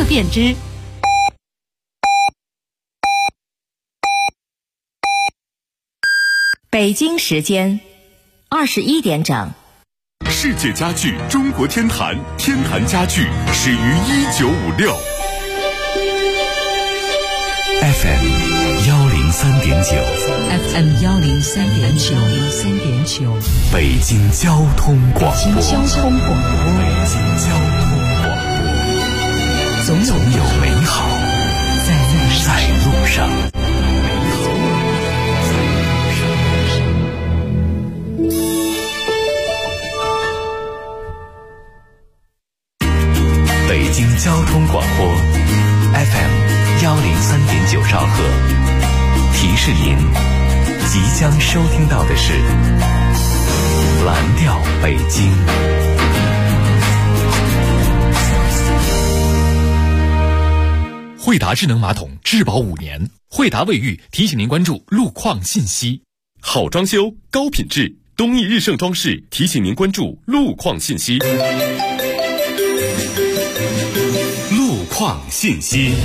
色变之。北京时间21点整。 世界家具中国天坛，天坛家具始于1956。 FM 103.9， 北京交通广播，总有美好在路上。北京交通广播 FM 103.9兆赫，提示您即将收听到的是蓝调北京。 惠达智能马桶质保5年，惠达卫浴提醒您关注路况信息。 好装修高品质，东义日盛装饰提醒您关注路况信息。路况信息。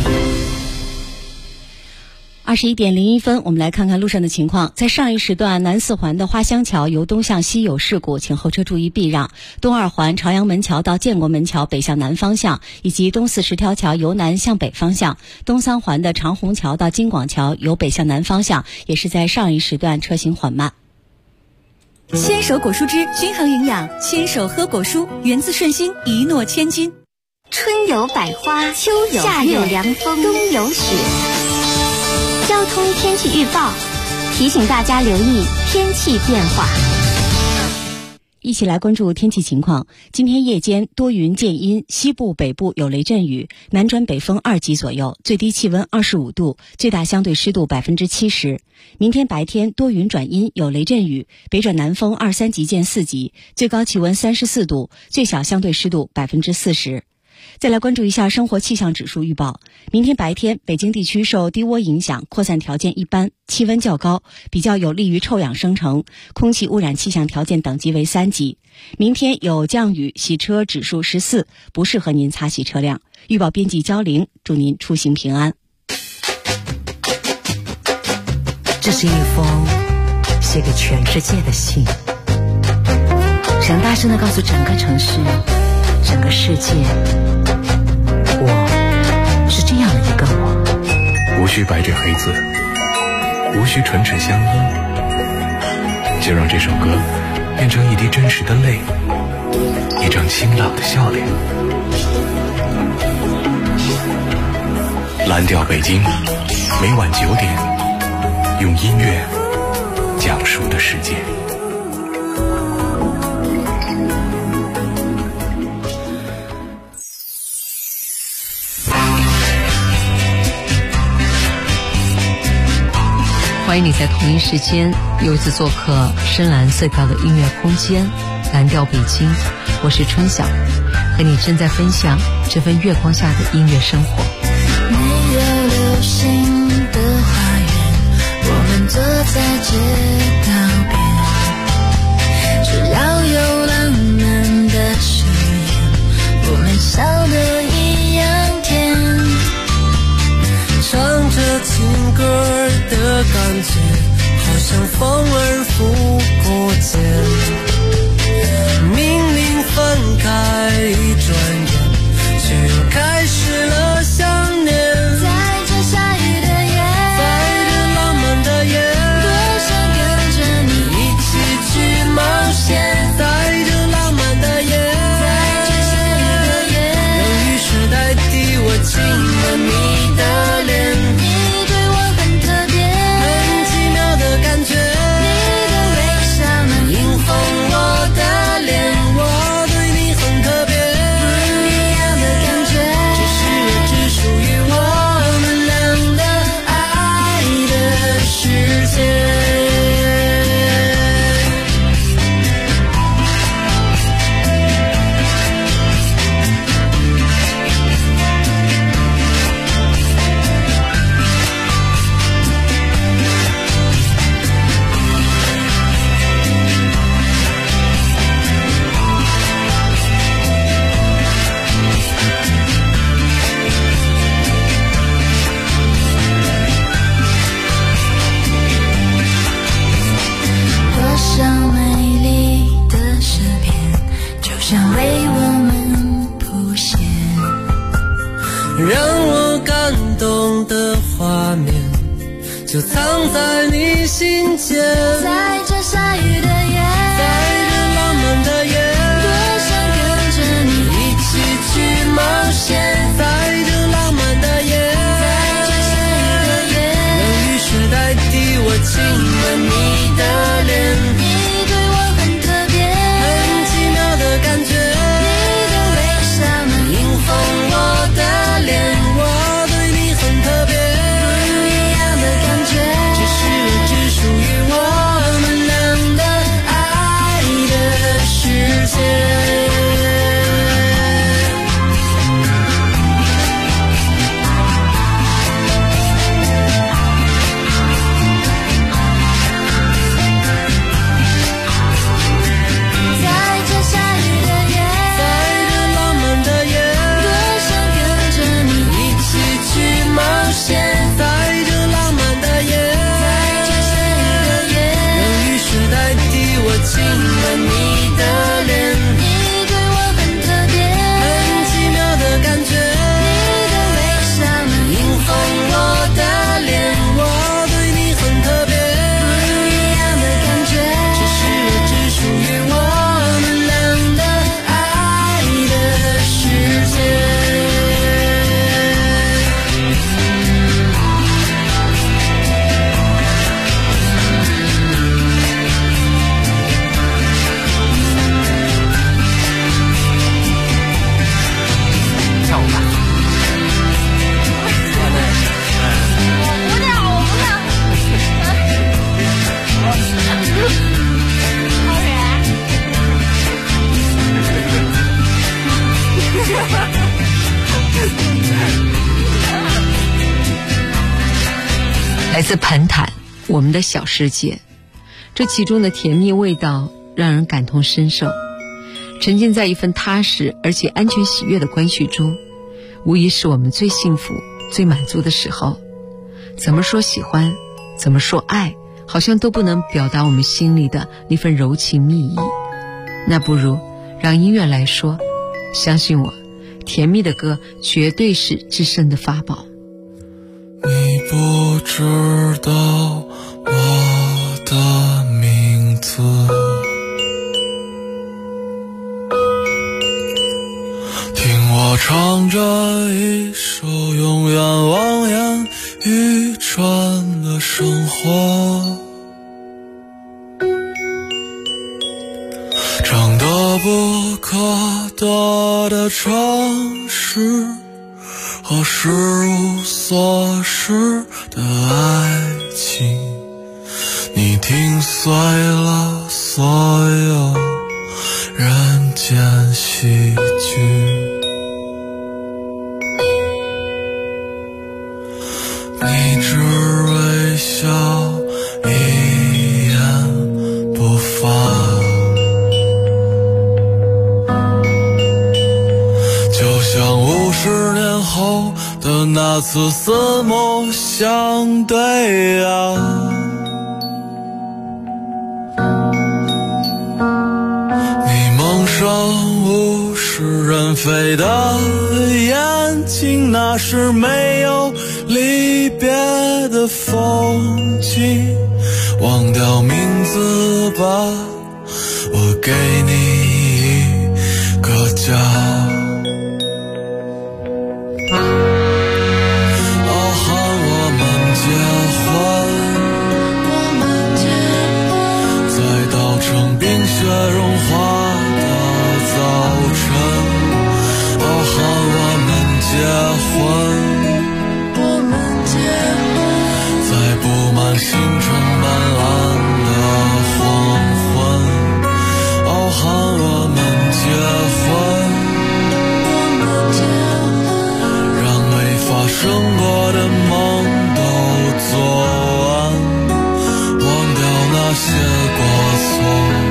21点01分，我们来看看路上的情况。在上一时段，南四环的花乡桥由东向西有事故，请后车注意避让。东二环朝阳门桥到建国门桥北向南方向，以及东四十条桥由南向北方向。东三环的长虹桥到金广桥由北向南方向，也是在上一时段车行缓慢。 牵手果蔬汁均衡营养，牵手喝果蔬，源自顺心，一诺千金。 春有百花，秋有夏有凉风，冬有雪。交通天气预报提醒大家留意天气变化。 一起来关注天气情况。今天夜间多云见阴，西部北部有雷阵雨，南转北风2级左右，最低气温25度，最大相对湿度70%。明天白天多云转阴，有雷阵雨，北转南风2、3级见4级，最高气温34度，最小相对湿度40%。再来关注一下生活气象指数预报。明天白天，北京地区受低涡影响，扩散条件一般，气温较高，比较有利于臭氧生成，空气污染气象条件等级为3级。明天有降雨，洗车指数14，不适合您擦洗车辆。预报编辑焦玲，祝您出行平安。 这是一封写给全世界的信，想大声地告诉整个城市，整个世界，我是这样的一个我。 无需白纸黑字，无需唇齿相依，就让这首歌变成一滴真实的泪，一张清朗的笑脸。蓝调北京，每晚9点，用音乐讲述的世界。 欢迎你在同一时间又一次做客深蓝色调的音乐空间蓝调北京，我是春晓，和你正在分享这份月光下的音乐生活。 没有流星的花园，我们坐在街道边，只要有浪漫的誓言，我们笑得一样甜，唱着情歌的感觉，好像风儿拂过肩，明明分开一转眼，却又开始了想念。在这下雨的夜，在这浪漫的夜，多想跟着你一起去冒险。在这浪漫的夜，在这下雨的夜，让雨水代替我亲吻你的脸。你对我很特别，很奇妙的感觉，你的微让我感动的画面就藏在你心间。 在这下雨的夜， 在这浪漫的夜， 多想跟着你一起去冒险。在这浪漫的夜， 在这下雨的夜， 让雨水代替我亲吻你的脸。 你对我很特别， 很奇妙的感觉， 你的微笑能迎风我的脸。我对你很特别， 不一样的感觉， 这是只属于我们俩的爱的世界。亲吻你的脸， 你对我很特别， 很奇妙的感觉， 你的微笑能迎风我的脸。我对你很特别， 不一样的感觉， 这是只属于我们俩的爱的世界。 来自盘坦，我们的小世界，这其中的甜蜜味道让人感同身受。沉浸在一份踏实而且安全喜悦的关系中，无疑是我们最幸福最满足的时候。怎么说喜欢，怎么说爱，好像都不能表达我们心里的那份柔情蜜意。那不如让音乐来说，相信我，甜蜜的歌绝对是至深的法宝。 你不知道我的名字，听我唱着一首永远望眼欲穿的生活，长得不可得的城市和失无所失的爱情，你听碎了所有人间喜剧。你只微笑一言不发，就像50年后的那次四目相对啊，你蒙上物是人非的眼睛，那是没有离别的风景。忘掉名字吧，我给你一个家。雪融化的早晨，喊我们结婚，在布满星辰斑斓的黄昏，喊我们结婚，让没发生过的梦都做完，忘掉那些过错。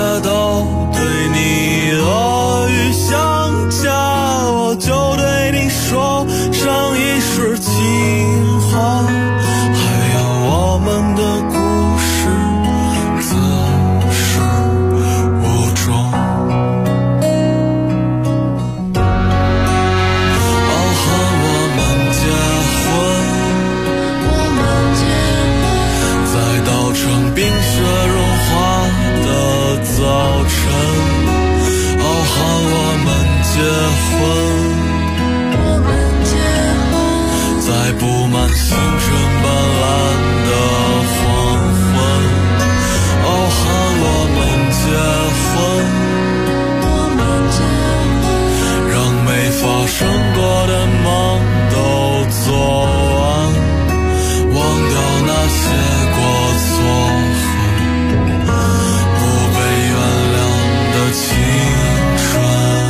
都对你恶语相加，我就对你说上一世情话，还要我们的故事自始无终。喊我们结婚，在稻城冰雪融化的早晨，喊我们结婚，在布满星辰斑斓的黄昏，喊我们结婚，让没发生过的梦都做完，忘掉那些过错和不被原谅的青春。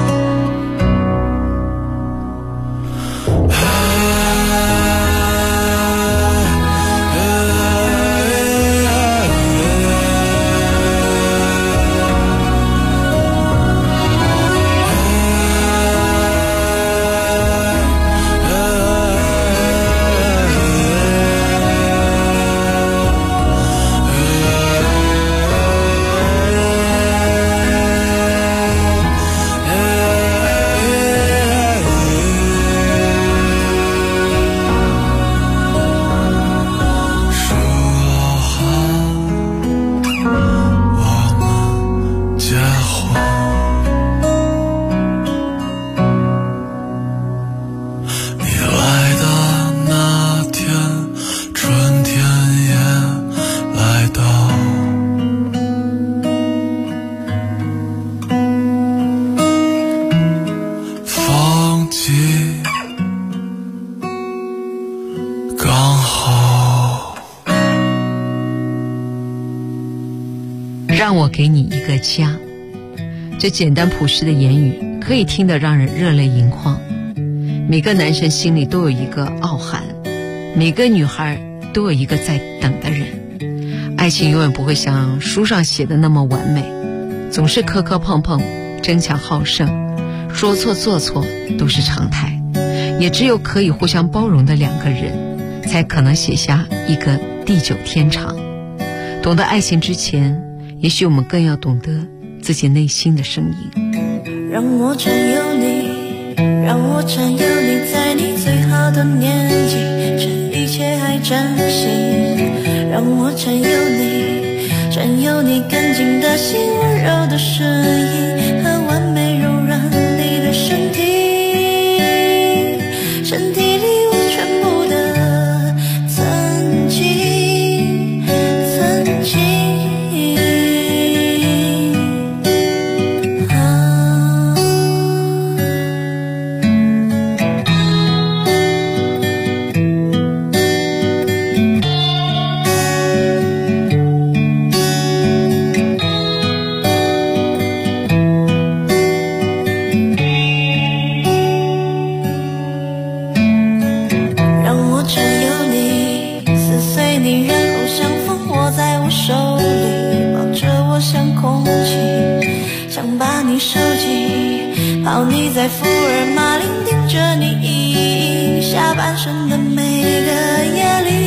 让我给你一个家，这简单朴实的言语可以听得让人热泪盈眶。每个男生心里都有一个傲寒，每个女孩都有一个在等的人。爱情永远不会像书上写的那么完美，总是磕磕碰碰，争强好胜，说错做错都是常态。也只有可以互相包容的两个人，才可能写下一个地久天长。懂得爱情之前，也许我们更要懂得自己内心的声音。 让我占有你，让我占有你，在你最好的年纪，趁一切还真心。让我占有你，占有你干净的心，温柔的声音和完美柔软你的身体，身体里我全部的曾经，曾经。抱你在福尔马林，盯着你一下半身的每个夜里，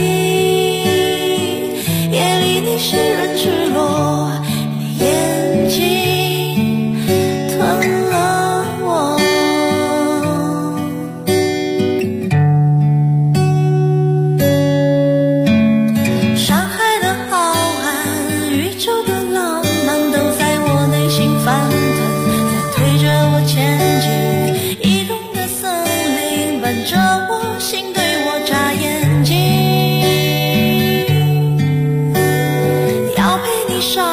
夜里你湿润赤裸，你的眼睛吞了我。上海的浩瀚，宇宙的浪漫，都在我内心翻腾。推着我前进，移动的森林伴着我心，对我眨眼睛，要陪你上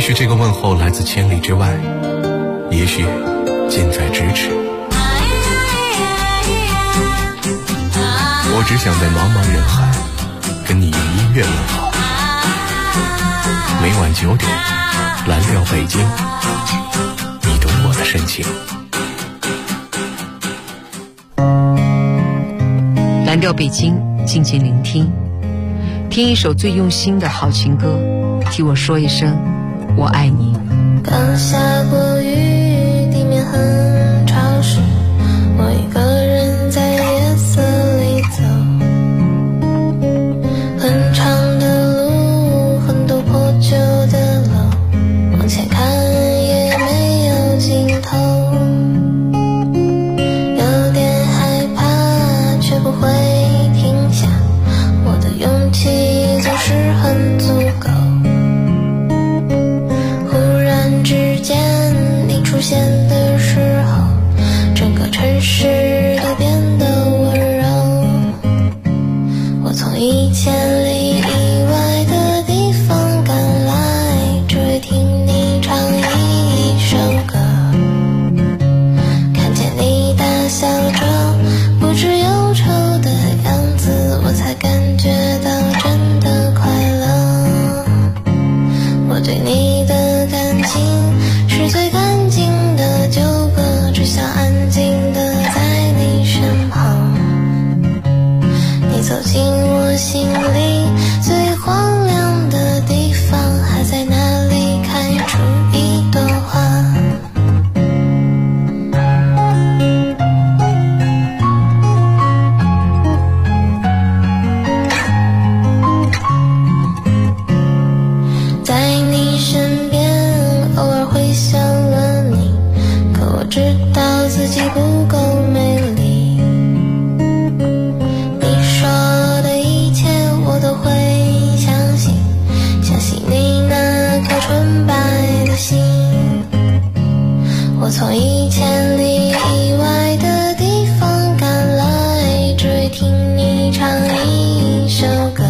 许这个问候来自千里之外，也许近在咫尺。我只想在茫茫人海跟你用音乐问好。每晚9点，蓝调北京，你懂我的深情。 蓝调北京，静静聆听，听一首最用心的好情歌，替我说一声我爱你。 刚下过雨，地面很潮湿，我一个人在夜色里走，很长的路，很多破旧的楼，往前看也没有尽头，有点害怕却不会停下，我的勇气总是很足够。出现的时候，整个城市都变得温柔。我从1000里以外的地方赶来，只为听你唱一首歌。看见你大笑着不知忧愁的样子，我才感觉到真的快乐。我对你的感情是最干净的旧歌，只想安静的在你身旁。你走进我心里最荒凉的地方，还在那里开出一朵花。在你身边偶尔会想问你，可我知道自己不够美丽。你说的一切我都会相信，相信你那颗纯白的心。我从1000里以外的地方赶来，只为听你唱一首歌。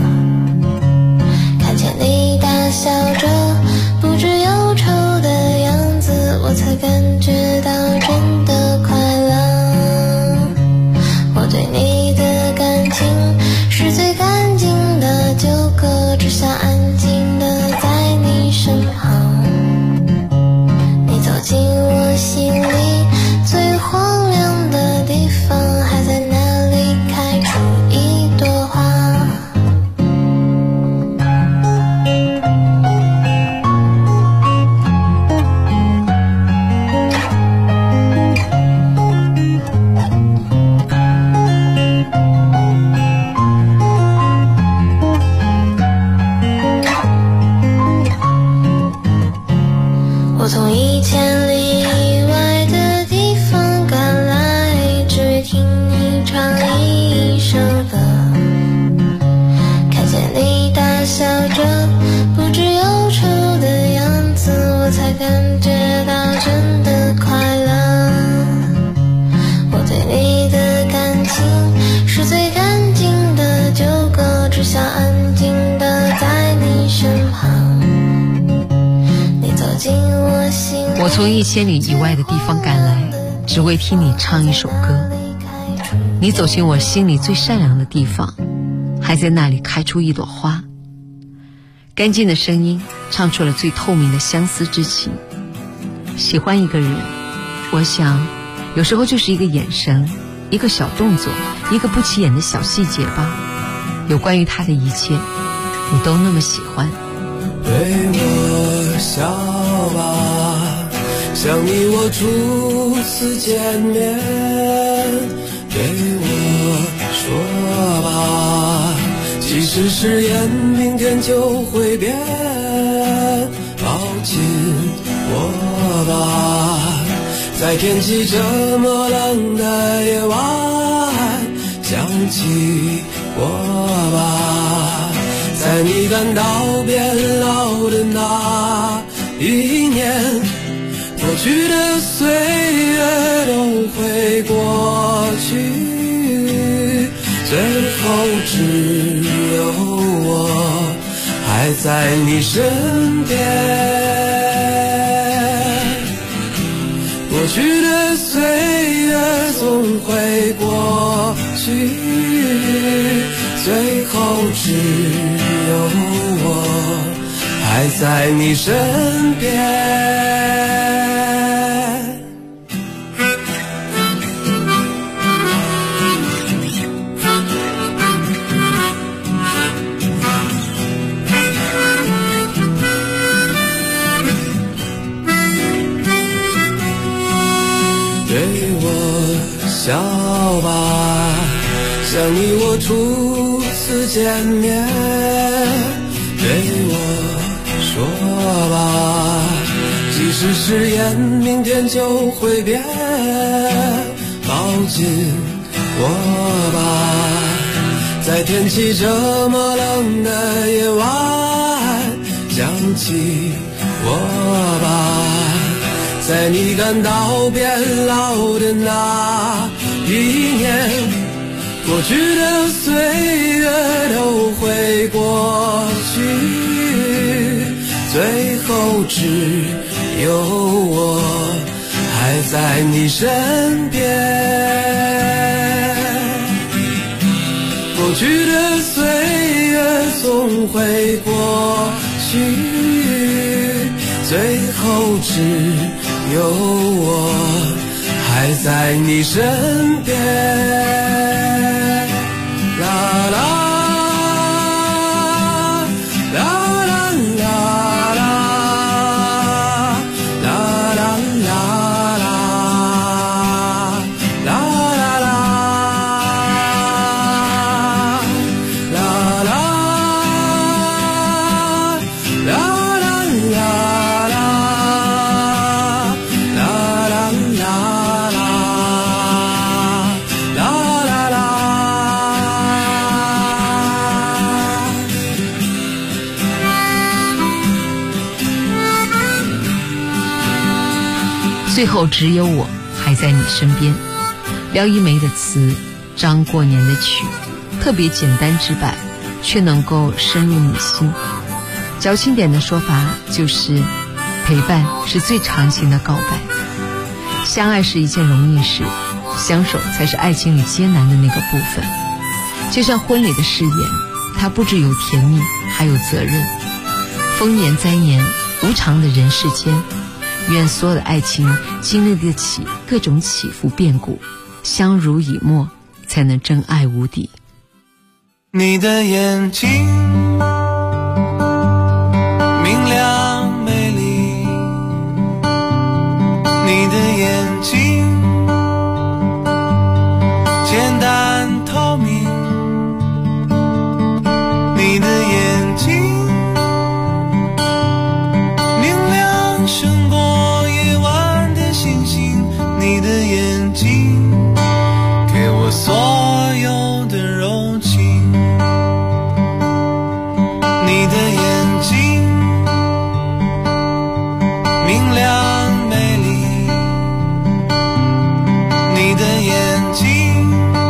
看见你大笑着不知忧愁的样子，我才感觉到真的快乐。我对你的感情是最干净的旧歌，只想安静的在你身旁。你走进我心里最荒凉的地方，还在那里开出一朵花。我从1000里以外的地方赶来，只为听你唱一首歌。看见你大笑着不知忧愁的样子，我才感觉到真的快乐。我对你的感情是最干净的旧歌，只想安静的在你身旁。 我从1000里以外的地方赶来，只为听你唱一首歌。你走进我心里最善良的地方，还在那里开出一朵花。干净的声音唱出了最透明的相思之情。喜欢一个人，我想有时候就是一个眼神，一个小动作，一个不起眼的小细节吧。有关于他的一切，你都那么喜欢。 对我笑吧，像你我初次见面。对我说吧，即使誓言明天就会变。抱紧我吧，在天气这么冷的夜晚，想起我吧，在你感到变老的那一年，过去的岁月都会过去，最后只有我还在你身边。过去的岁月总会过去，最后只有我还在你身边。笑吧，像你我初次见面，对我说吧，即使誓言明天就会变，抱紧我吧，在天气这么冷的夜晚，想起我吧，在你感到变老的那一年，过去的岁月都会过去，最后只有我还在你身边。过去的岁月总会过去，最后只有我还在你身边。啦啦最后只有我还在你身边。廖一梅的词，张过年的曲，特别简单直白，却能够深入你心。矫情点的说法就是，陪伴是最长情的告白。相爱是一件容易事，相守才是爱情里艰难的那个部分。就像婚礼的誓言，它不只有甜蜜，还有责任。丰年灾年，无常的人世间，愿所有的爱情经历得起各种起伏变故，相濡以沫，才能真爱无底。 你的眼睛明亮美丽，你的眼睛简单透明，你的眼睛明亮胜过夜晚的星星，你的眼睛给我所有的柔情，你的眼睛明亮美丽，你的眼睛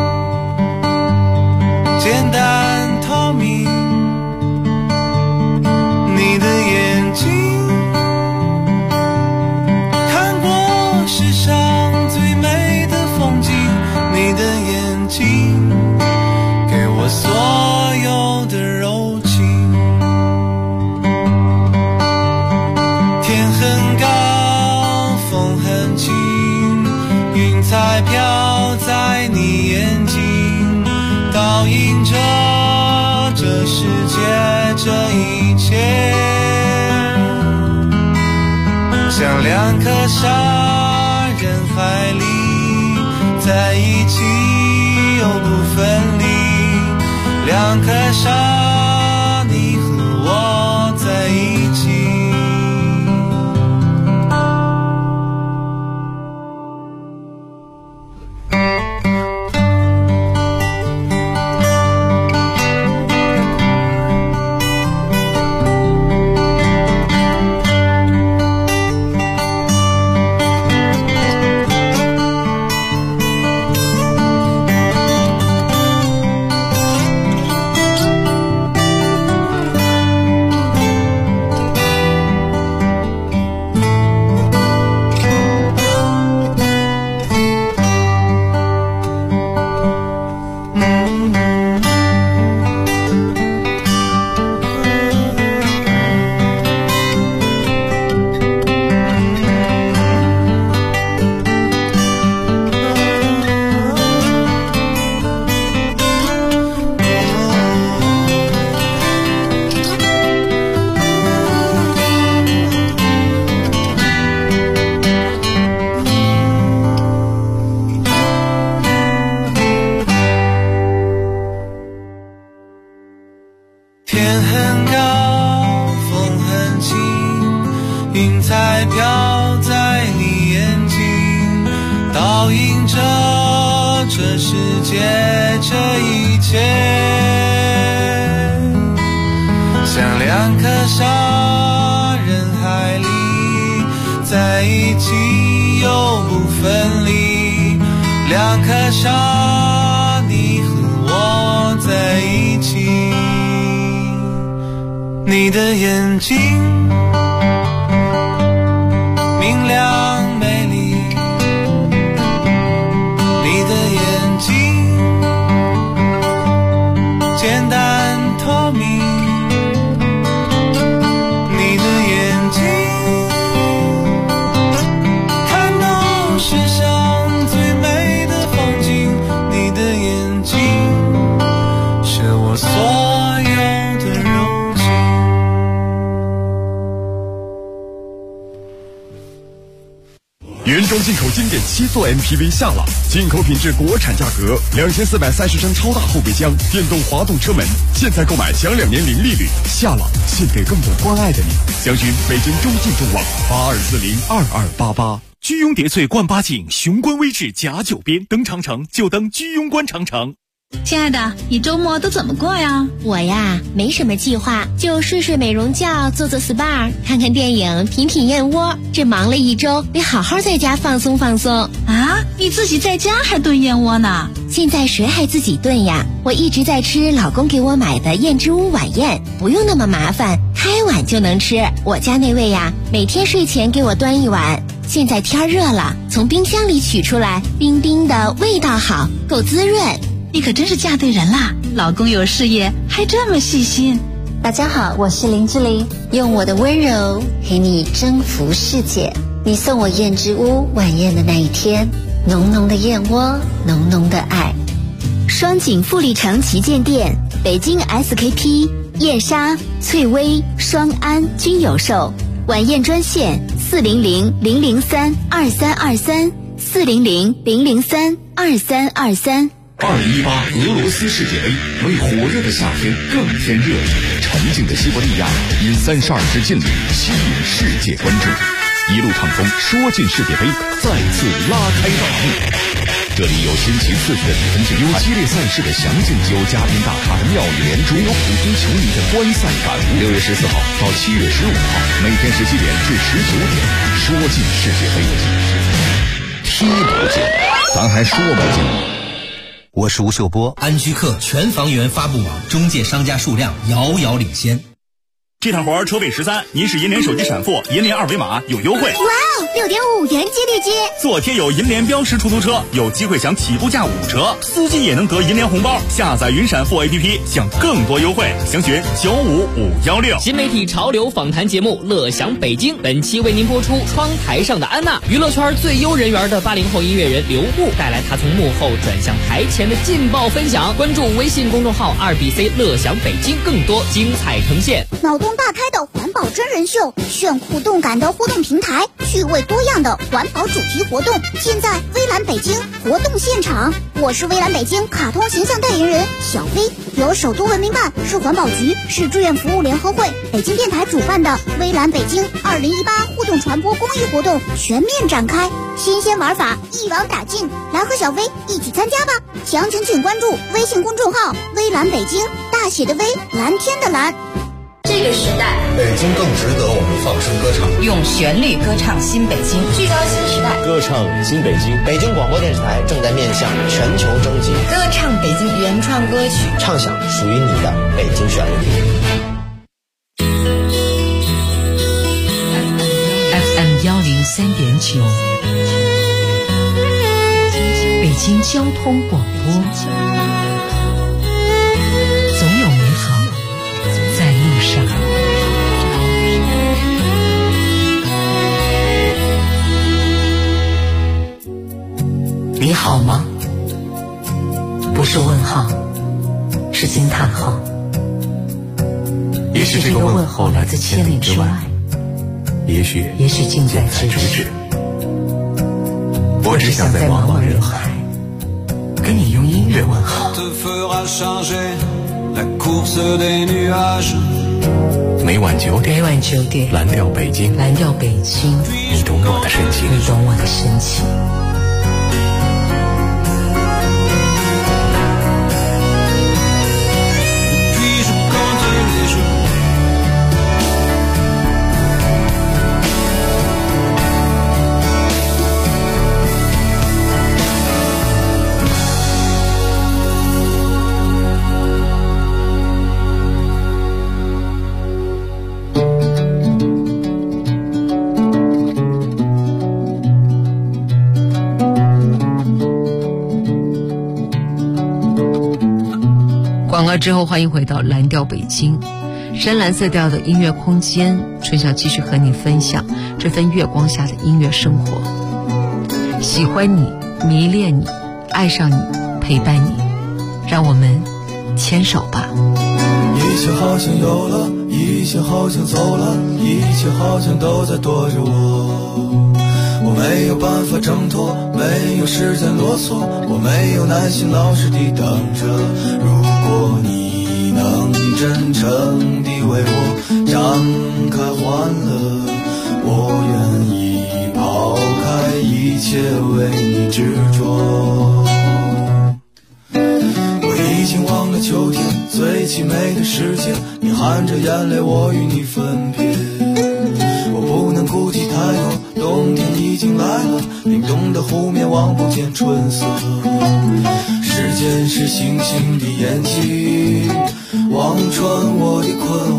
简单透明，你的眼睛看过世上最美的风景，你的眼睛给我所有的柔情。天很高，风很轻，云彩飘在你眼睛，倒映着这世界这一切，像两颗沙人海里在一起又不分离，两颗沙你和我在一起。 彩飘在你眼睛，倒映着这世界这一切，像两颗沙人海里，在一起又不分离，两颗沙你和我在一起，你的眼睛明亮美丽，你的眼睛简单透明，你的眼睛看到世上最美的风景，你的眼睛是我所有的柔情。 原装进口经典7座 MPV 夏朗，进口品质国产价格，2430升超大后备箱，电动滑动车门，现在购买享2年零利率。夏朗，献给更懂关爱的你。详询北京中信中网82402288。 居庸叠翠冠八景，雄关微志甲9边，登长城就登居庸关长城。 亲爱的，你周末都怎么过呀？ 我呀，没什么计划，就睡睡美容觉，做做 SPA， 看看电影，品品燕窝。这忙了一周，得好好在家放松放松。 啊，你自己在家还炖燕窝呢？ 现在谁还自己炖呀？我一直在吃老公给我买的燕之屋晚宴，不用那么麻烦，开碗就能吃。我家那位呀，每天睡前给我端一碗。现在天热了，从冰箱里取出来，冰冰的，味道好，够滋润。 你可真是嫁对人啦，老公有事业还这么细心。 大家好，我是林志玲，用我的温柔陪你征服世界。你送我燕之屋晚宴的那一天，浓浓的燕窝，浓浓的爱。 双井富力城旗舰店、北京 SKP、燕莎、翠微、双安均有售。晚宴专线400-003-2323，400-003-2323。 2018俄罗斯世界杯为火热的夏天更添热情，沉静的西伯利亚因32支劲旅吸引世界关注，一路畅通，说进世界杯再次拉开大幕。这里有新奇刺激的比分竞赛，有激烈赛事的详尽，有嘉宾大咖的妙语连珠，有普通球迷的观赛感悟。6月14号到7月15号，每天17点至19点，说进世界杯，踢不进，咱还说不进。 我是吴秀波，安居客全房源发布网中介商家数量遥遥领先。 这趟活车费13，您是银联手机闪付，银联二维码有优惠。 哇哦，6.5元激励金！ 坐贴有银联标识出租车，有机会享起步价5折，司机也能得银联红包。下载云闪付 APP， 享更多优惠。详询95516。 新媒体潮流访谈节目《乐享北京》，本期为您播出窗台上的安娜，娱乐圈最优人缘的80后音乐人刘步带来她从幕后转向台前的劲爆分享。关注微信公众号2BC 乐享北京，更多精彩呈现。 脑洞大开的环保真人秀，炫酷动感的互动平台，趣味多样的环保主题活动，现在微蓝北京活动现场。我是微蓝北京卡通形象代言人小飞，由首都文明办、市环保局、市志愿服务联合会、北京电台主办的微蓝北京2018互动传播公益活动全面展开，新鲜玩法一网打尽，来和小飞一起参加吧！详情请关注微信公众号微蓝北京，大写的微，蓝天的蓝。 这个时代， 北京更值得我们放声歌唱， 用旋律歌唱新北京，聚焦新时代， 歌唱新北京。北京广播电视台正在面向全球征集歌唱北京原创歌曲， 唱响属于你的北京旋律。 FM 103.9，北京交通广播，总有美好在路上。你好吗？不是问号，是惊叹号。 也许这个问候来自千里之外，也许近在咫尺。我只想在茫茫人海跟你用音乐问好。 每晚9点，蓝调北京，你懂我的深情。 广告之后，欢迎回到蓝调北京，深蓝色调的音乐空间，春晓继续和你分享这份月光下的音乐生活。喜欢你，迷恋你，爱上你，陪伴你，让我们牵手吧。 一切好像有了，一切好像走了，一切好像都在躲着我没有办法挣脱，没有时间啰嗦，我没有耐心老实地等着。如果你能真诚地为我张开欢乐，我愿意抛开一切为你执着。我已经忘了秋天最凄美的世界，你含着眼泪我与你分别。我不能顾及太多，冬天已经来了，冰冻的湖面望不见春色。时间是星星的眼睛，望穿我的困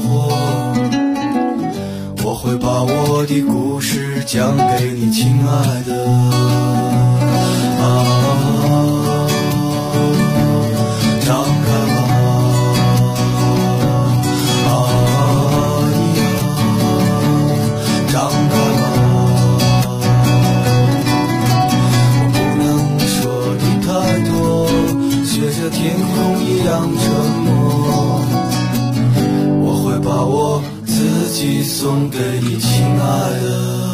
惑，我会把我的故事讲给你，亲爱的。张开吧，张开吧，我不能说的太多，学着天空一样沉默，我会把我自己送给你，亲爱的。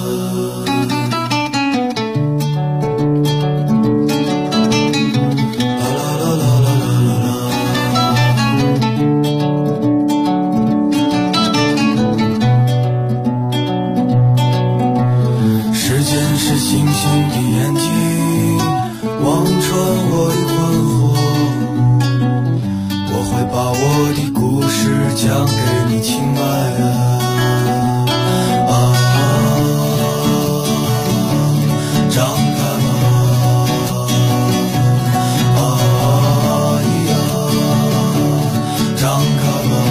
讲给你，亲爱的。张开吧，张开吧。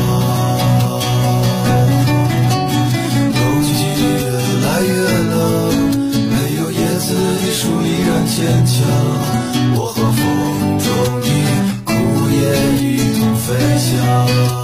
冬季越来越冷，没有叶子的树依然坚强，我和风中的枯叶一同飞翔。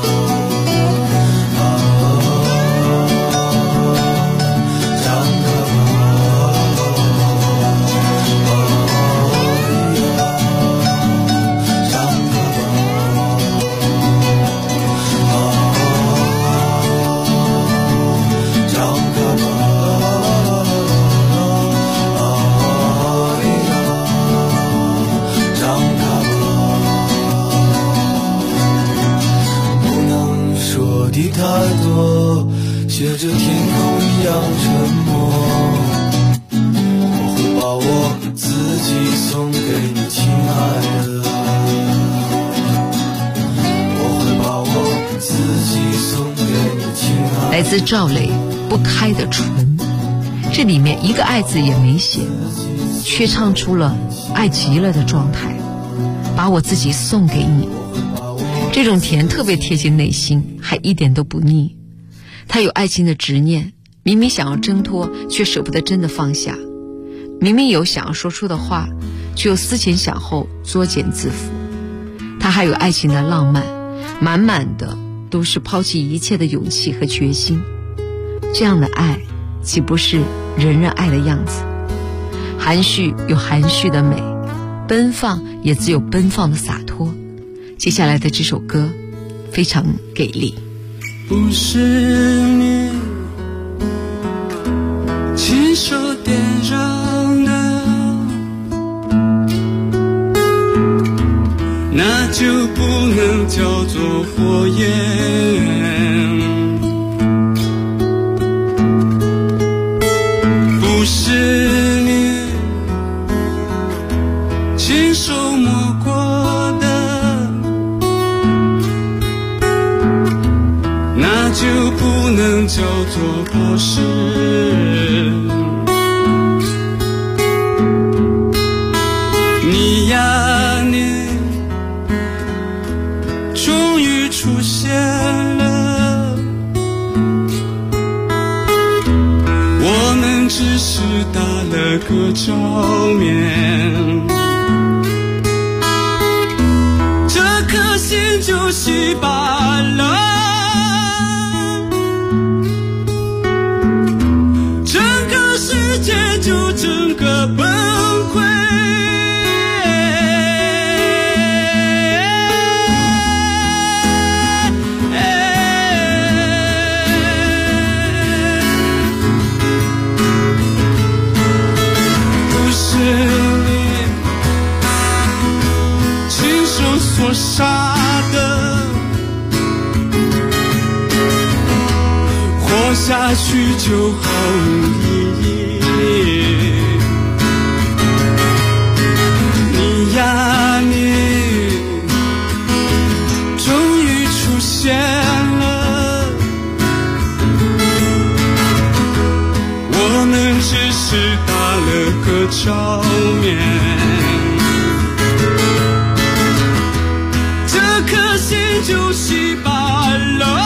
太多，学着天空一样沉默，我会把我自己送给你，亲爱的。我会把我自己送给你，亲爱的。 来自赵磊，不开的唇，这里面一个爱字也没写，却唱出了爱极了的状态，把我自己送给你。这种甜特别贴近内心，还一点都不腻。他有爱情的执念，明明想要挣脱，却舍不得真的放下；明明有想要说出的话，却又思前想后，作茧自缚。他还有爱情的浪漫，满满的都是抛弃一切的勇气和决心。这样的爱，岂不是人人爱的样子？含蓄有含蓄的美，奔放也自有奔放的洒脱。接下来的这首歌非常给力。 不是你亲手点燃的，那就不能叫做火焰。 是你亲手摸过的，那就不能叫做宝石。你呀你终于出现了，我们只是打了个照面，这颗心就稀巴了，整个世界就整个崩溃。所杀的，活下去就毫无意义。你呀你终于出现了，我们只是打了个照面，颗心就稀巴了，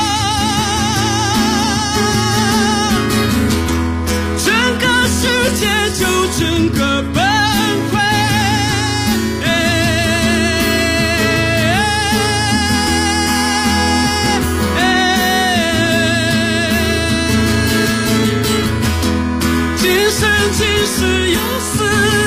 整个世界就整个崩溃。今生今世有死，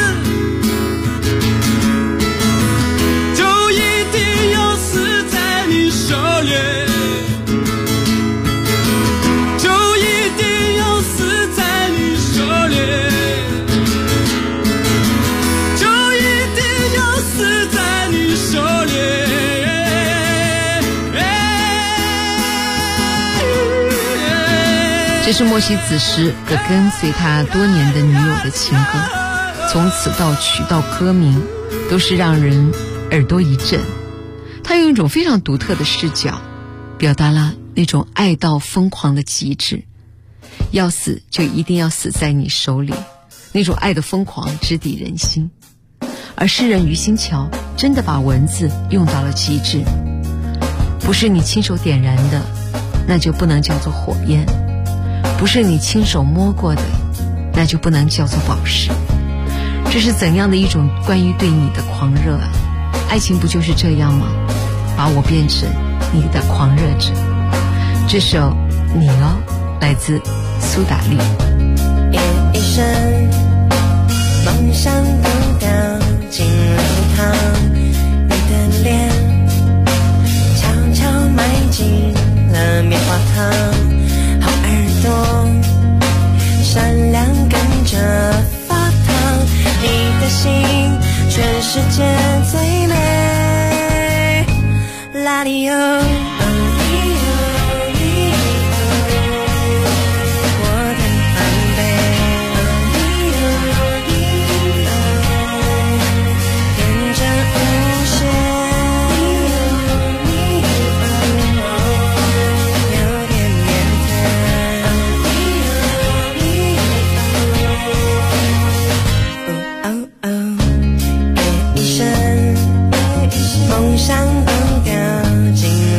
这是莫西子诗的跟随他多年的女友的情歌，从词到曲到歌名都是让人耳朵一震。他用一种非常独特的视角表达了那种爱到疯狂的极致，要死就一定要死在你手里，那种爱的疯狂直抵人心。而诗人余新桥真的把文字用到了极致，不是你亲手点燃的，那就不能叫做火焰，不是你亲手摸过的，那就不能叫做宝石。这是怎样的一种关于对你的狂热啊！爱情不就是这样吗？把我变成你的狂热者。这首你哦，来自苏打绿。 一生梦想都掉进了汤，你的脸悄悄埋进了棉花糖，好耳朵善良跟着发烫，你的心全世界最美，拉里欧梦想都掉进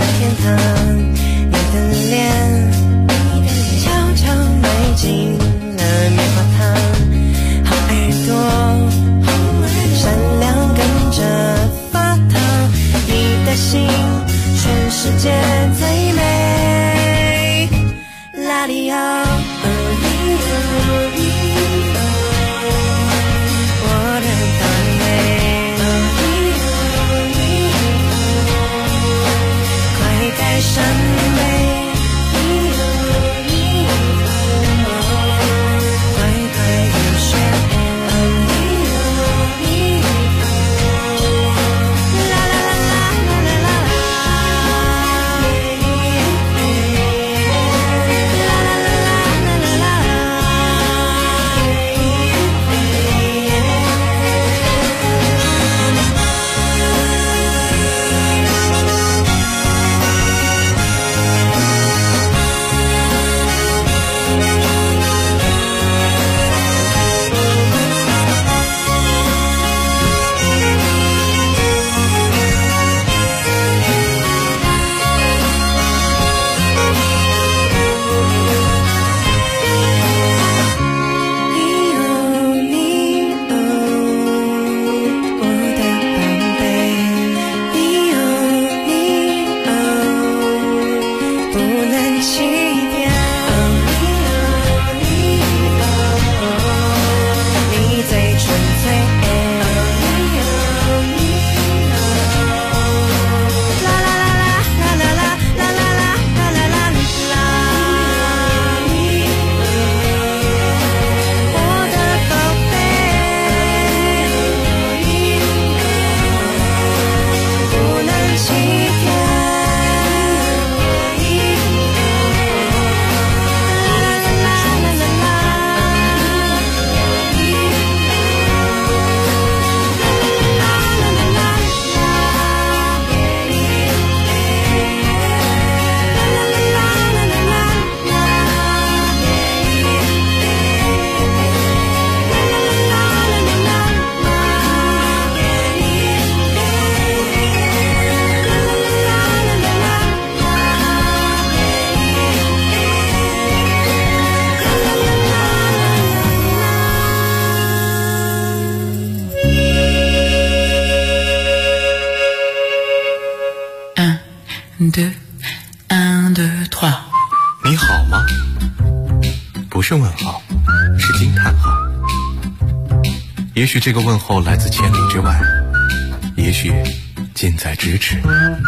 是问号，是惊叹号。也许这个问候来自千里之外，也许近在咫尺。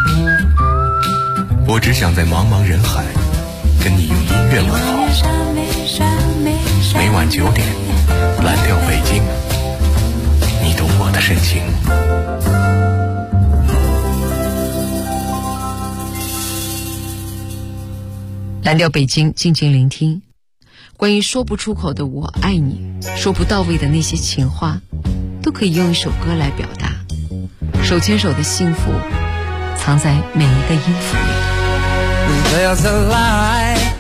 我只想在茫茫人海跟你用音乐问候。每晚9点，蓝调北京，你懂我的深情。 蓝调北京，静静聆听。关于说不出口的我爱你，说不到位的那些情话，都可以用一首歌来表达。手牵手的幸福，藏在每一个音符里。 There's a light,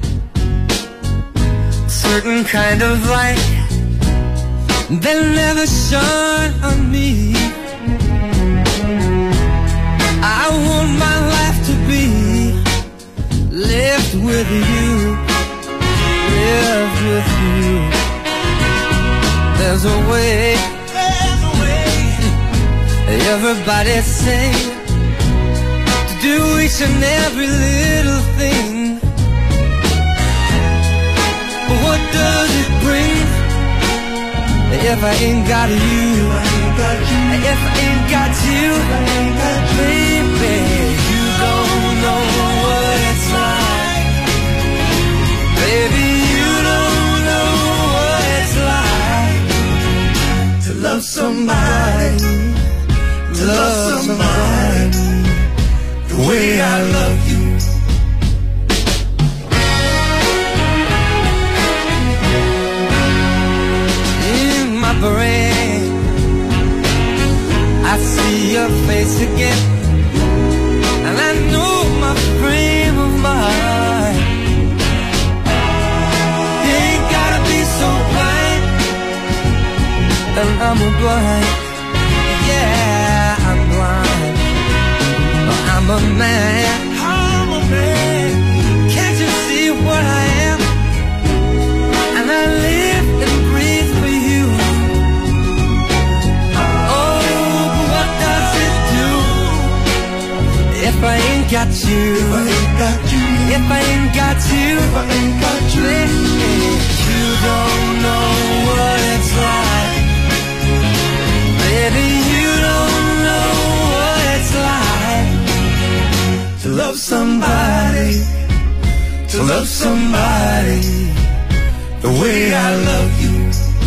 certain kind of light that never shone on me. I want my life to be lived with you, lived with you. There's a way, everybody say, to do each and every little thing. But what does it bring if I ain't got you? If I ain't got you, baby, you don't know what it's like. Baby, you don't know what it's like to love somebody, to love somebody the way I love you. In my brain, I see your face again, and I know my frame of mind. You ain't gotta be so blind, and I'm blind. Yeah, I'm blind. I'm a man, I'm a man. Can't you see what I am? And I live and breathe for you. Oh, but what does it do if I ain't got you? If I ain't got you, if I ain't got you, if I ain't got you, you don't know what it's like. Baby, you don't know what it's like to love somebody, to love somebody the way I love you.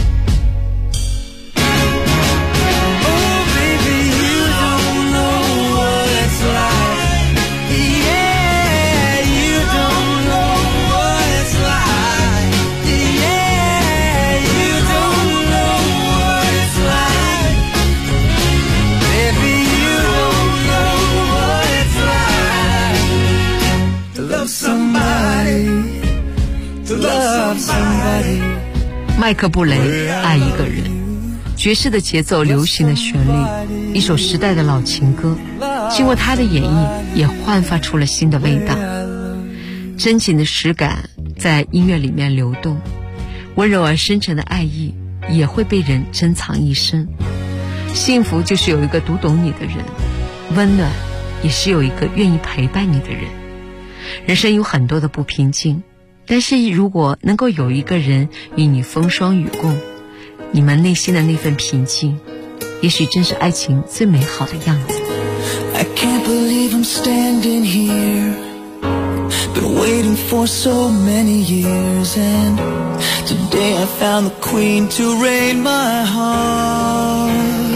Oh, baby, you don't know what it's like. Yeah, you don't know what it's like. Yeah, you don't know what it's like. Baby, you don't know what it's like to love somebody, to love somebody. 麦克布雷爱一个人，爵士的节奏，流行的旋律，一首时代的老情歌，经过他的演绎，也焕发出了新的味道。真情的实感在音乐里面流动，温柔而深沉的爱意也会被人珍藏一生。幸福就是有一个读懂你的人，温暖也是有一个愿意陪伴你的人。人生有很多的不平静，但是如果能够有一个人与你风霜雨共，你们内心的那份平静，也许正是爱情最美好的样子。 I can't believe I'm standing here, been waiting for so many years, and today I found the queen to reign my heart.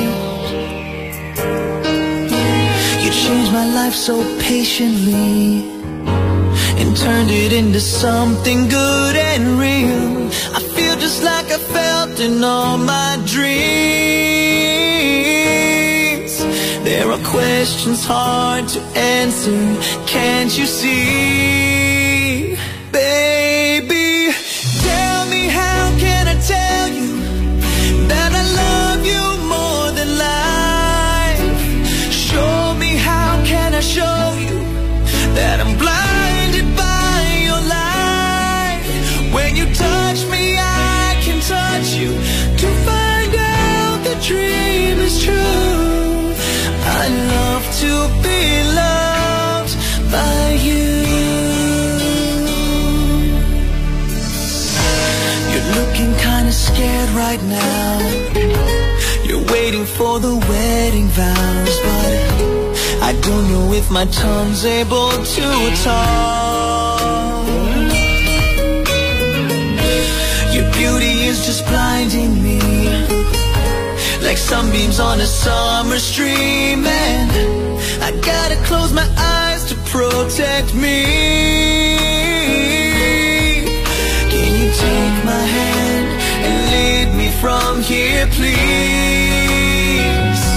You changed my life so patiently and turned it into something good and real. I feel just like I felt in all my dreams. There are questions hard to answer, can't you see? Baby, tell me, how can I tell you that I love you more than life? Show me, how can I show you that I'm blinded by your light? When you touch me, I can touch you to find out the dream is true. I love to be loved by you. that right now you're waiting for the wedding vows, but I don't know if my tongue's able to talk. Your beauty is just blinding me, like sunbeams on a summer stream, and I gotta close my eyes to protect me. Can you take my hand and lead me from here, please?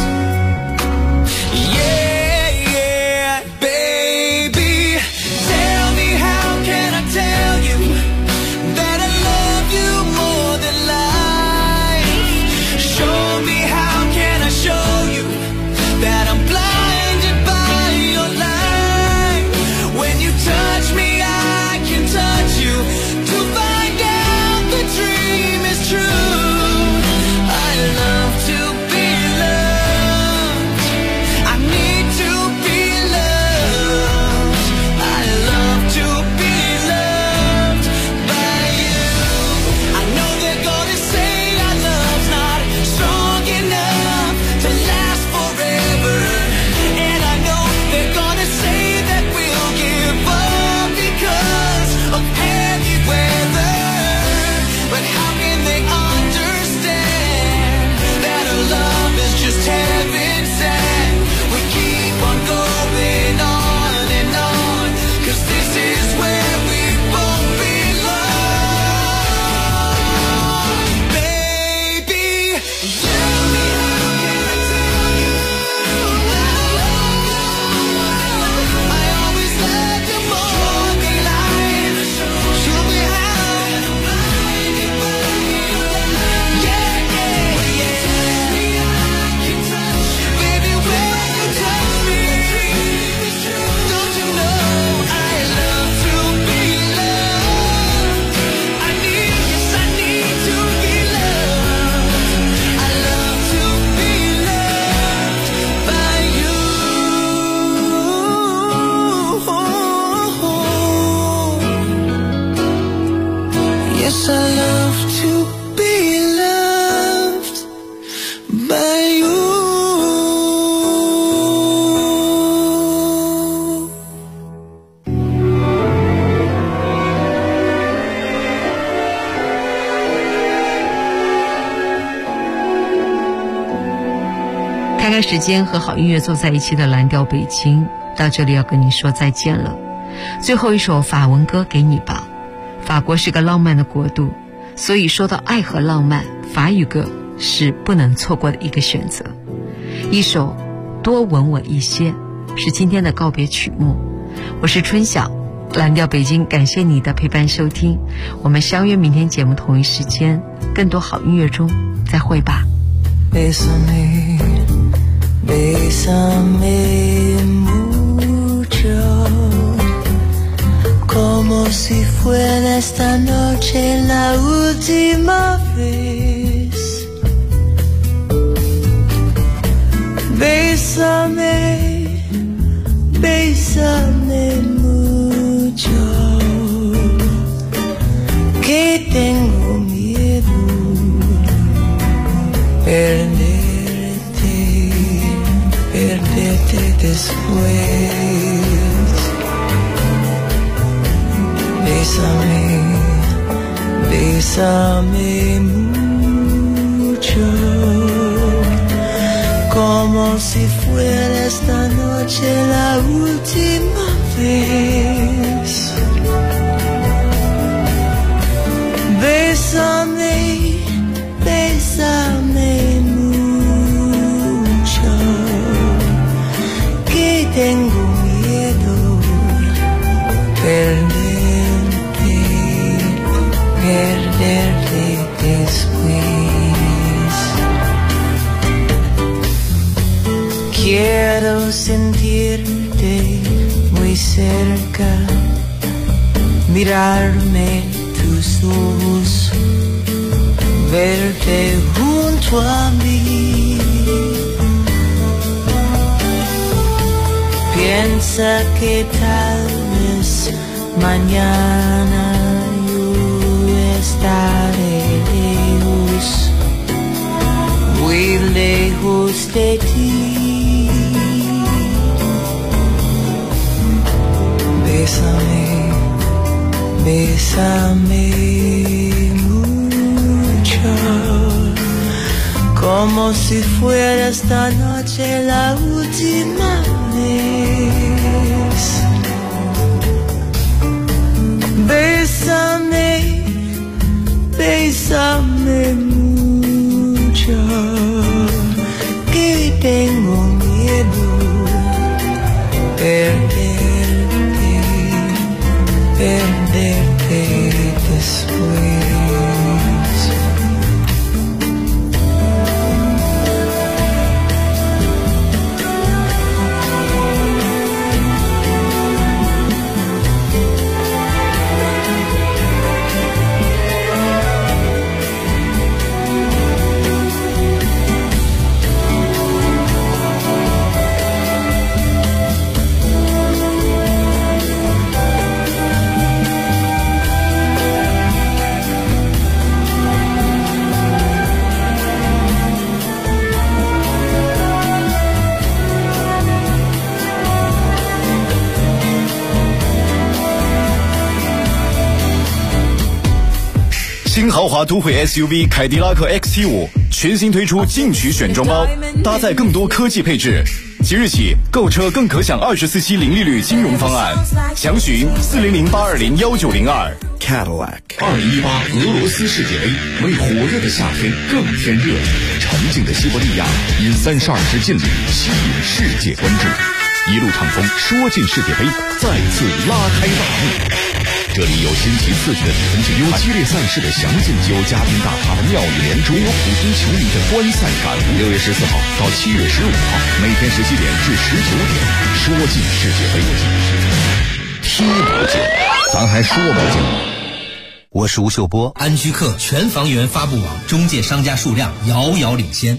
Yeah, yeah, baby. Tell me, how can I tell you that I love you more than life? Show me, how can I show you that I'm blinded by your light? When you touch me, I can touch you to find out the dream is true. I love to be loved. I need to be loved. I love to be loved by you. I know they're gonna say our love's not strong enough to last forever, and I know they're gonna say that we'll give up because of heavy weather. But how can they understand that our love is just heaven sent? We keep on going on and on, 'cause this is where we both belong. Baby, tell me, how can I tell you I always loved you more than life? Show me how I'm blinded by your light. Yeah, yeah, yeah. Baby, when you touch me, don't you know I love to be loved? I need, yes, I need to be loved. I love to be loved by you. Yes, I love to be loved by you. 开开时间和好音乐坐在一起的蓝调北京，到这里要跟你说再见了。最后一首法文歌给你吧。法国是个浪漫的国度，所以说到爱和浪漫，法语歌是不能错过的一个选择。一首多吻我一些是今天的告别曲目。我是春晓，蓝调北京，感谢你的陪伴收听，我们相约明天节目同一时间，更多好音乐中再会吧。 Bésame, bésame mucho, como si fuera esta noche la última vez. Bésame, bésame mucho, que tengo miedo perderte después. Bésame, bésame mucho, como si fuera esta noche la última vez. Bésame, bésame mucho, que tengo miedo perderte después. Quiero sentirte muy cerca, mirarme tus ojos, verte junto a mí. Piensa que tal vez mañana yo estaré lejos lejos de ti. Bésame, bésame mucho, como si fuera esta noche la última vez. Bésame, bésame mucho, que tengo miedo perderte después. 新豪华都会 SUV 凯迪拉克 XT5 全新推出进取选装包，搭载更多科技配置。即日起购车更可享24期零利率金融方案，详询400-820-1902。Cadillac。2018俄罗斯世界杯为火热的夏天更添热情，沉静的西伯利亚因32支劲旅吸引世界关注。一路畅风说进世界杯再次拉开大幕。这里有新奇刺激的比分制，有激烈赛事的详尽，有嘉宾大咖的妙语连珠，有普通球迷的观赛感悟。6月14号到7月15号，每天17点至19点，说进世界杯，踢不进，咱还说不进。 我是吴秀波，安居客全房源发布网中介商家数量遥遥领先。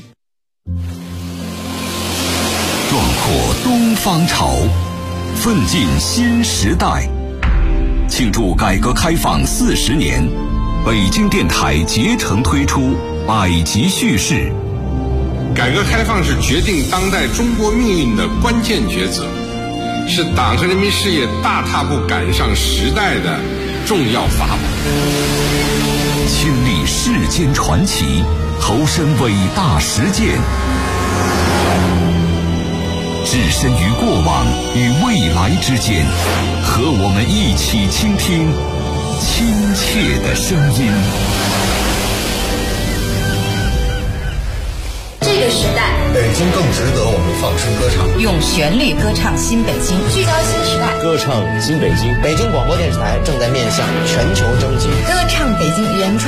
壮阔东方潮，奋进新时代。庆祝改革开放40年，北京电台竭诚推出百集叙事。 改革开放是决定当代中国命运的关键抉择，是党和人民事业大踏步赶上时代的重要法宝。 亲历世间传奇，投身伟大实践，置身于过往与未来之间，和我们一起倾听亲切的声音。 这个时代， 北京更值得我们放声歌唱， 用旋律歌唱新北京，聚焦新时代， 歌唱新北京。北京广播电视台正在面向全球征集歌唱北京原创